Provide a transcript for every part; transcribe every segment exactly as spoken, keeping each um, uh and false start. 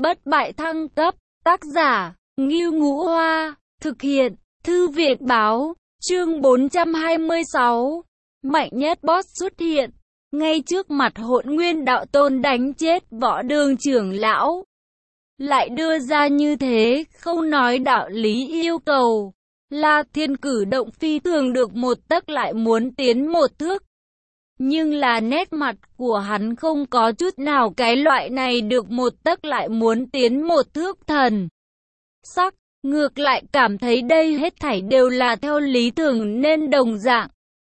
bất bại thăng cấp, tác giả, Ngưu Ngũ Hoa, thực hiện, Thư viện Báo, chương bốn trăm hai mươi sáu. Mạnh nhất boss xuất hiện, ngay trước mặt Hỗn Nguyên Đạo Tôn đánh chết Võ Đường trưởng lão. Lại đưa ra như thế, không nói đạo lý yêu cầu. La Thiên cử động phi thường được một tấc lại muốn tiến một thước. Nhưng là nét mặt của hắn không có chút nào cái loại này được một tấc lại muốn tiến một thước thần sắc, ngược lại cảm thấy đây hết thảy đều là theo lý thường nên đồng dạng.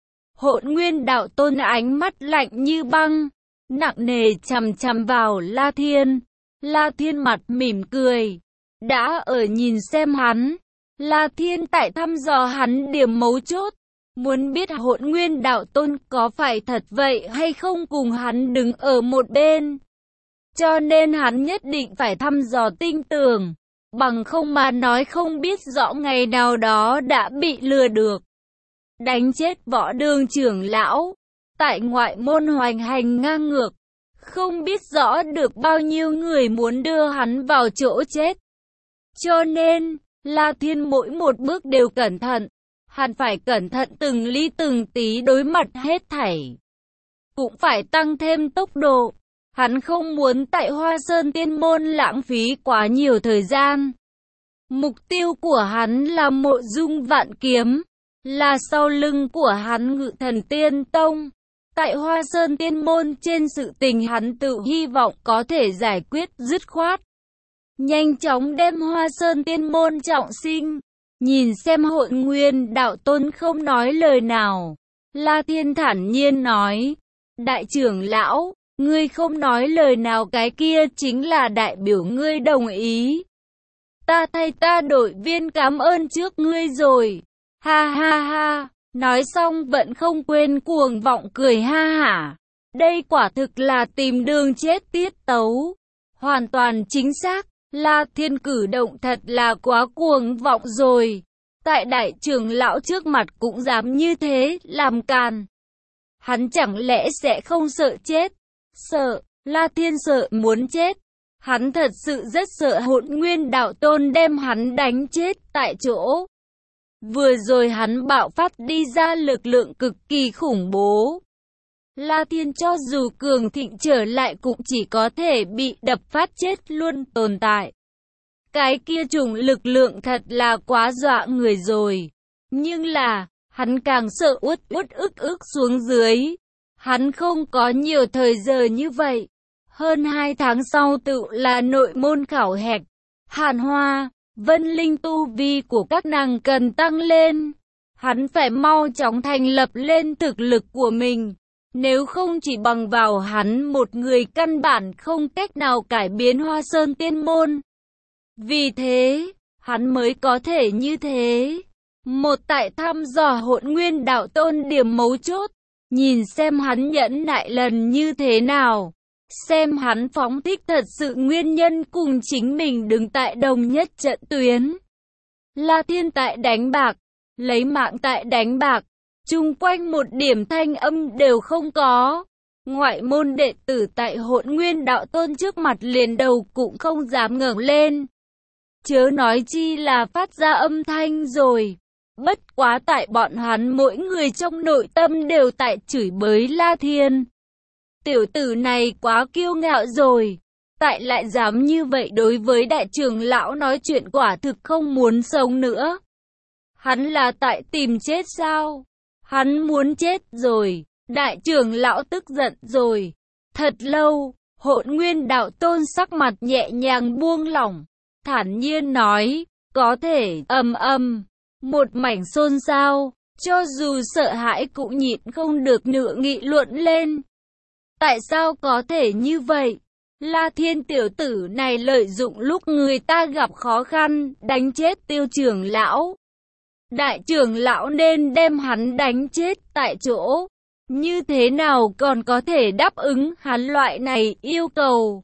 Hỗn Nguyên Đạo Tôn ánh mắt lạnh như băng, nặng nề chằm chằm vào La Thiên. La Thiên mặt mỉm cười, đã ở nhìn xem hắn. La Thiên tại thăm dò hắn điểm mấu chốt, muốn biết Hỗn Nguyên Đạo Tôn có phải thật vậy hay không cùng hắn đứng ở một bên. Cho nên hắn nhất định phải thăm dò tinh tường, bằng không mà nói không biết rõ ngày nào đó đã bị lừa được. Đánh chết Võ Đường trưởng lão, tại ngoại môn hoành hành ngang ngược, không biết rõ được bao nhiêu người muốn đưa hắn vào chỗ chết. Cho nên, La Thiên mỗi một bước đều cẩn thận, hắn phải cẩn thận từng ly từng tí đối mặt hết thảy. Cũng phải tăng thêm tốc độ, hắn không muốn tại Hoa Sơn Tiên Môn lãng phí quá nhiều thời gian. Mục tiêu của hắn là Mộ Dung Vạn Kiếm, là sau lưng của hắn Ngự Thần Tiên Tông. Tại Hoa Sơn Tiên Môn trên sự tình hắn tự hy vọng có thể giải quyết dứt khoát. Nhanh chóng đem Hoa Sơn Tiên Môn trọng sinh. Nhìn xem Hỗn Nguyên Đạo Tôn không nói lời nào. La Thiên thản nhiên nói, đại trưởng lão, ngươi không nói lời nào cái kia chính là đại biểu ngươi đồng ý. Ta thay ta đội viên cảm ơn trước ngươi rồi. Ha ha ha, nói xong vẫn không quên cuồng vọng cười ha hả. Đây quả thực là tìm đường chết tiết tấu. Hoàn toàn chính xác, La Thiên cử động thật là quá cuồng vọng rồi. Tại đại trưởng lão trước mặt cũng dám như thế, làm càn. Hắn chẳng lẽ sẽ không sợ chết? Sợ, La Thiên sợ muốn chết. Hắn thật sự rất sợ Hỗn Nguyên Đạo Tôn đem hắn đánh chết tại chỗ. Vừa rồi hắn bạo phát đi ra lực lượng cực kỳ khủng bố. La Thiên cho dù cường thịnh trở lại cũng chỉ có thể bị đập phát chết luôn tồn tại. Cái kia chủng lực lượng thật là quá dọa người rồi. Nhưng là, hắn càng sợ uất uất ức ức xuống dưới. Hắn không có nhiều thời giờ như vậy. Hơn hai tháng sau tự là nội môn khảo hạch. Hàn Hoa, Vân Linh tu vi của các nàng cần tăng lên. Hắn phải mau chóng thành lập lên thực lực của mình. Nếu không chỉ bằng vào hắn một người căn bản không cách nào cải biến Hoa Sơn Tiên Môn. Vì thế, hắn mới có thể như thế. Một tại thăm dò Hỗn Nguyên Đạo Tôn điểm mấu chốt. Nhìn xem hắn nhẫn nại lần như thế nào. Xem hắn phóng thích thật sự nguyên nhân cùng chính mình đứng tại đồng nhất trận tuyến. La Thiên tại đánh bạc, lấy mạng tại đánh bạc, chung quanh một điểm thanh âm đều không có. Ngoại môn đệ tử tại Hỗn Nguyên Đạo Tôn trước mặt liền đầu cũng không dám ngẩng lên. Chớ nói chi là phát ra âm thanh rồi. Bất quá tại bọn hắn mỗi người trong nội tâm đều tại chửi bới La Thiên. Tiểu tử này quá kiêu ngạo rồi. Tại lại dám như vậy đối với đại trưởng lão nói chuyện quả thực không muốn sống nữa. Hắn là tại tìm chết sao? Hắn muốn chết rồi. Đại trưởng lão tức giận rồi. Thật lâu, Hỗn Nguyên Đạo Tôn sắc mặt nhẹ nhàng buông lỏng. Thản nhiên nói, có thể, ầm ầm. Một mảnh xôn xao, cho dù sợ hãi cũng nhịn không được nữa nghị luận lên. Tại sao có thể như vậy? La Thiên tiểu tử này lợi dụng lúc người ta gặp khó khăn, đánh chết Tiêu trưởng lão. Đại trưởng lão nên đem hắn đánh chết tại chỗ. Như thế nào còn có thể đáp ứng hắn loại này yêu cầu?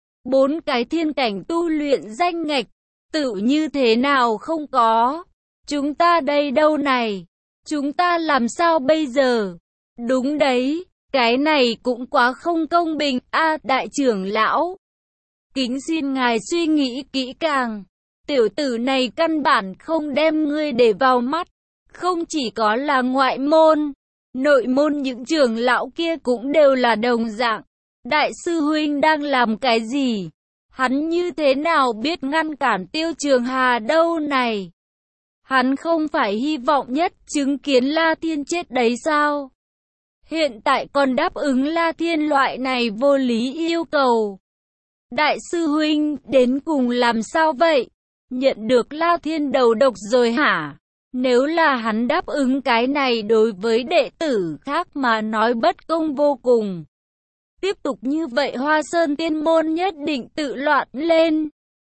Bốn cái thiên cảnh tu luyện danh ngạch, tự như thế nào không có? Chúng ta đây đâu này? Chúng ta làm sao bây giờ? Đúng đấy, cái này cũng quá không công bình. A đại trưởng lão, Kính xin ngài suy nghĩ kỹ càng. Tiểu tử này căn bản không đem ngươi để vào mắt. Không chỉ có là ngoại môn, nội môn những trưởng lão kia cũng đều là đồng dạng. Đại sư huynh đang làm cái gì? Hắn như thế nào biết ngăn cản Tiêu Trường Hà đâu này? Hắn không phải hy vọng nhất chứng kiến La Thiên chết đấy sao? Hiện tại còn đáp ứng La Thiên loại này vô lý yêu cầu. Đại sư huynh, đến cùng làm sao vậy? Nhận được La Thiên đầu độc rồi hả? Nếu là hắn đáp ứng cái này đối với đệ tử khác mà nói bất công vô cùng. Tiếp tục như vậy Hoa Sơn Tiên Môn nhất định tự loạn lên.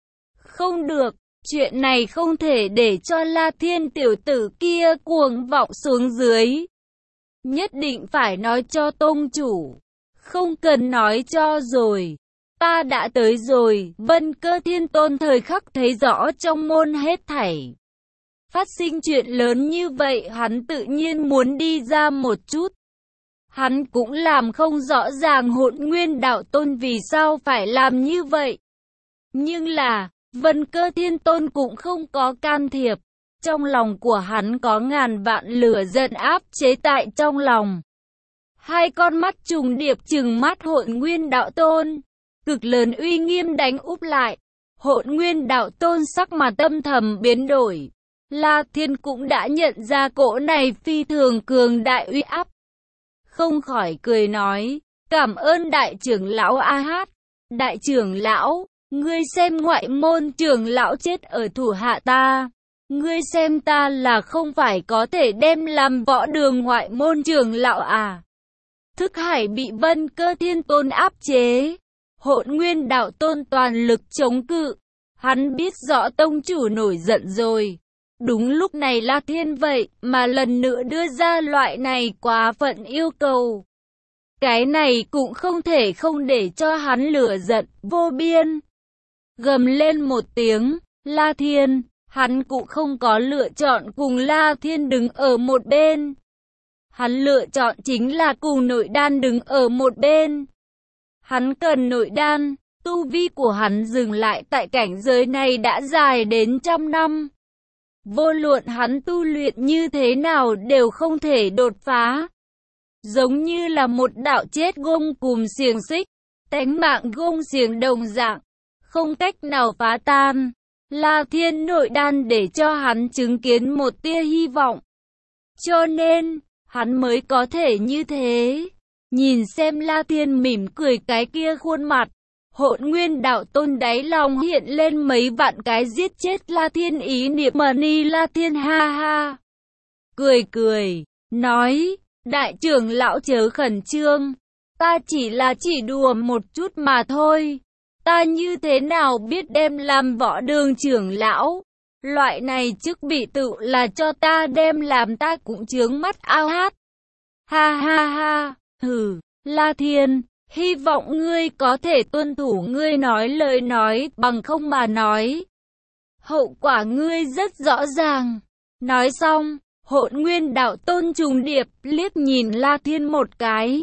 Không được, chuyện này không thể để cho La Thiên tiểu tử kia cuồng vọng xuống dưới. Nhất định phải nói cho tông chủ. Không cần nói cho rồi. Ta đã tới rồi. Vân Cơ Thiên Tôn thời khắc thấy rõ trong môn hết thảy. Phát sinh chuyện lớn như vậy hắn tự nhiên muốn đi ra một chút. Hắn cũng làm không rõ ràng Hỗn Nguyên Đạo Tôn vì sao phải làm như vậy. Nhưng là, Vân Cơ Thiên Tôn cũng không có can thiệp. Trong lòng của hắn có ngàn vạn lửa giận áp chế tại trong lòng. Hai con mắt trùng điệp trừng mắt Hỗn Nguyên Đạo Tôn. Cực lớn uy nghiêm đánh úp lại. Hỗn Nguyên Đạo Tôn sắc mặt âm thầm biến đổi. La Thiên cũng đã nhận ra cỗ này phi thường cường đại uy áp. Không khỏi cười nói, cảm ơn đại trưởng lão A Hát. Đại trưởng lão, ngươi xem ngoại môn trưởng lão chết ở thủ hạ ta. Ngươi xem ta là không phải có thể đem làm võ đường ngoại môn trưởng lão à. Thức Hải bị Vân Cơ Thiên Tôn áp chế. Hỗn Nguyên Đạo Tôn toàn lực chống cự. Hắn biết rõ tông chủ nổi giận rồi. Đúng lúc này La Thiên vậy mà lần nữa đưa ra loại này quá phận yêu cầu. Cái này cũng không thể không để cho hắn lửa giận vô biên. Gầm lên một tiếng, La Thiên, hắn cũng không có lựa chọn cùng La Thiên đứng ở một bên. Hắn lựa chọn chính là cùng nội đan đứng ở một bên. Hắn cần nội đan, tu vi của hắn dừng lại tại cảnh giới này đã dài đến trăm năm. Vô luận hắn tu luyện như thế nào đều không thể đột phá. Giống như là một đạo chết gông cùm xiềng xích, tánh mạng gông xiềng đồng dạng, không cách nào phá tan. La Thiên nội đan để cho hắn chứng kiến một tia hy vọng. Cho nên, hắn mới có thể như thế. Nhìn xem La Thiên mỉm cười cái kia khuôn mặt. Hỗn Nguyên Đạo Tôn đáy lòng hiện lên mấy vạn cái giết chết La Thiên ý niệm mà ni La Thiên ha ha. Cười cười, nói, đại trưởng lão chớ khẩn trương. Ta chỉ là chỉ đùa một chút mà thôi. Ta như thế nào biết đem làm võ đường trưởng lão. Loại này chức bị tự là cho ta đem làm ta cũng chướng mắt ao hát. Ha ha ha, hừ, La Thiên. Hy vọng ngươi có thể tuân thủ ngươi nói lời nói, bằng không mà nói. Hậu quả ngươi rất rõ ràng. Nói xong, Hỗn Nguyên Đạo Tôn trùng điệp liếc nhìn La Thiên một cái.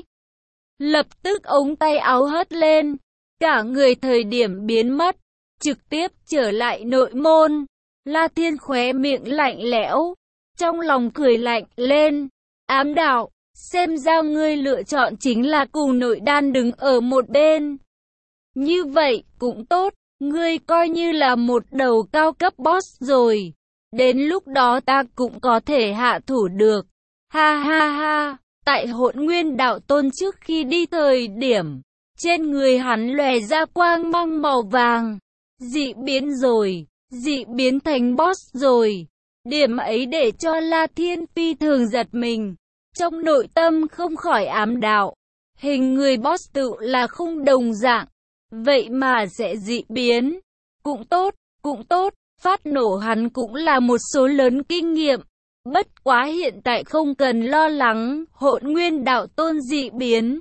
Lập tức ống tay áo hất lên, cả người thời điểm biến mất, trực tiếp trở lại nội môn. La Thiên khóe miệng lạnh lẽo, trong lòng cười lạnh lên, ám đạo. Xem ra ngươi lựa chọn chính là cùng nội đan đứng ở một bên. Như vậy cũng tốt, ngươi coi như là một đầu cao cấp boss rồi. Đến lúc đó ta cũng có thể hạ thủ được. Ha ha ha, tại Hỗn Nguyên Đạo Tôn trước khi đi thời điểm, trên người hắn lòe ra quang mang màu vàng. Dị biến rồi, dị biến thành boss rồi. Điểm ấy để cho La Thiên phi thường giật mình. Trong nội tâm không khỏi ám đạo, hình người boss tự là không đồng dạng, vậy mà sẽ dị biến. Cũng tốt, cũng tốt, phát nổ hắn cũng là một số lớn kinh nghiệm. Bất quá hiện tại không cần lo lắng, Hỗn Nguyên Đạo Tôn dị biến.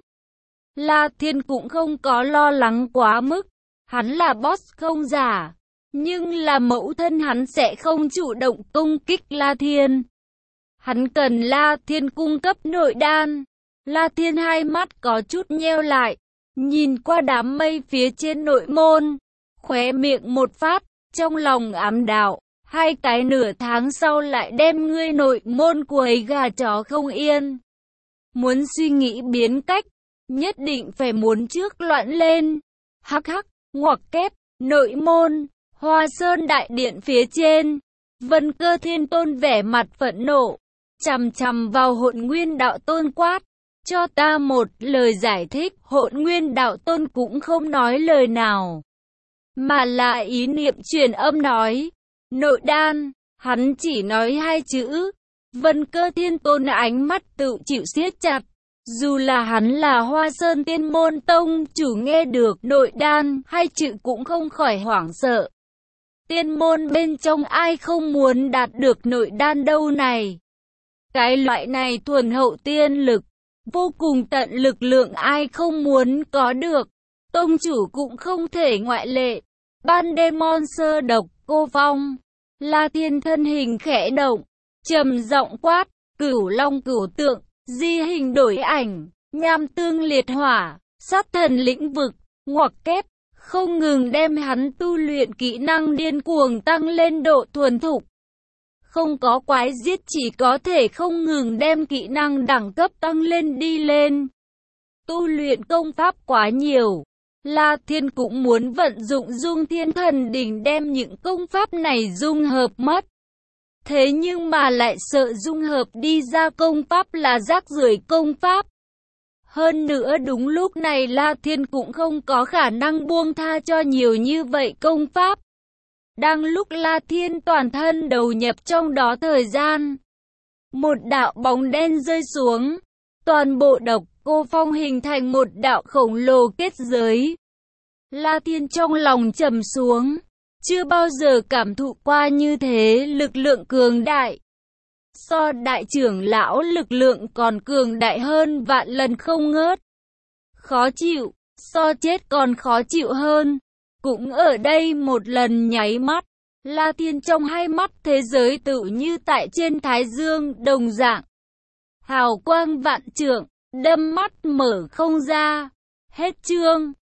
La Thiên cũng không có lo lắng quá mức, hắn là boss không giả, nhưng là mẫu thân hắn sẽ không chủ động công kích La Thiên. Hắn cần La Thiên cung cấp nội đan. La Thiên hai mắt có chút nheo lại, nhìn qua đám mây phía trên nội môn, khóe miệng một phát, trong lòng ám đạo, hai cái nửa tháng sau lại đem ngươi nội môn quấy gà chó không yên. Muốn suy nghĩ biến cách, nhất định phải muốn trước loạn lên. Hắc hắc, ngoặc kép, nội môn, Hoa Sơn đại điện phía trên. Vân Cơ Thiên Tôn vẻ mặt phẫn nộ, chằm chằm vào Hỗn Nguyên Đạo Tôn quát, cho ta một lời giải thích. Hỗn Nguyên Đạo Tôn cũng không nói lời nào, mà là ý niệm truyền âm nói, nội đan. Hắn chỉ nói hai chữ. Vân Cơ Thiên Tôn ánh mắt tự chịu siết chặt. Dù là hắn là Hoa Sơn Tiên Môn Tông chủ, nghe được nội đan hai chữ cũng không khỏi hoảng sợ. Tiên môn bên trong ai không muốn đạt được nội đan đâu này. Cái loại này thuần hậu tiên lực, vô cùng tận lực lượng ai không muốn có được. Tông chủ cũng không thể ngoại lệ. Ban đêm monster độc cô vong. La Thiên thân hình khẽ động, trầm giọng quát, Cửu Long Cửu Tượng, di hình đổi ảnh, nham tương liệt hỏa, sát thần lĩnh vực, ngoặc kép, không ngừng đem hắn tu luyện kỹ năng điên cuồng tăng lên độ thuần thục. Không có quái giết, chỉ có thể không ngừng đem kỹ năng đẳng cấp tăng lên đi lên. Tu luyện công pháp quá nhiều, La Thiên cũng muốn vận dụng Dung Thiên Thần Đỉnh đem những công pháp này dung hợp mất. Thế nhưng mà lại sợ dung hợp đi ra công pháp là rác rưởi công pháp. Hơn nữa đúng lúc này La Thiên cũng không có khả năng buông tha cho nhiều như vậy công pháp. Đang lúc La Thiên toàn thân đầu nhập trong đó thời gian, một đạo bóng đen rơi xuống, toàn bộ độc cô phong hình thành một đạo khổng lồ kết giới. La Thiên trong lòng trầm xuống, chưa bao giờ cảm thụ qua như thế lực lượng cường đại. So đại trưởng lão lực lượng còn cường đại hơn vạn lần không ngớt. Khó chịu, so chết còn khó chịu hơn. Cũng ở đây một lần nháy mắt, La Thiên trong hai mắt thế giới tự như tại trên thái dương đồng dạng. Hào quang vạn trượng, đâm mắt mở không ra. Hết chương.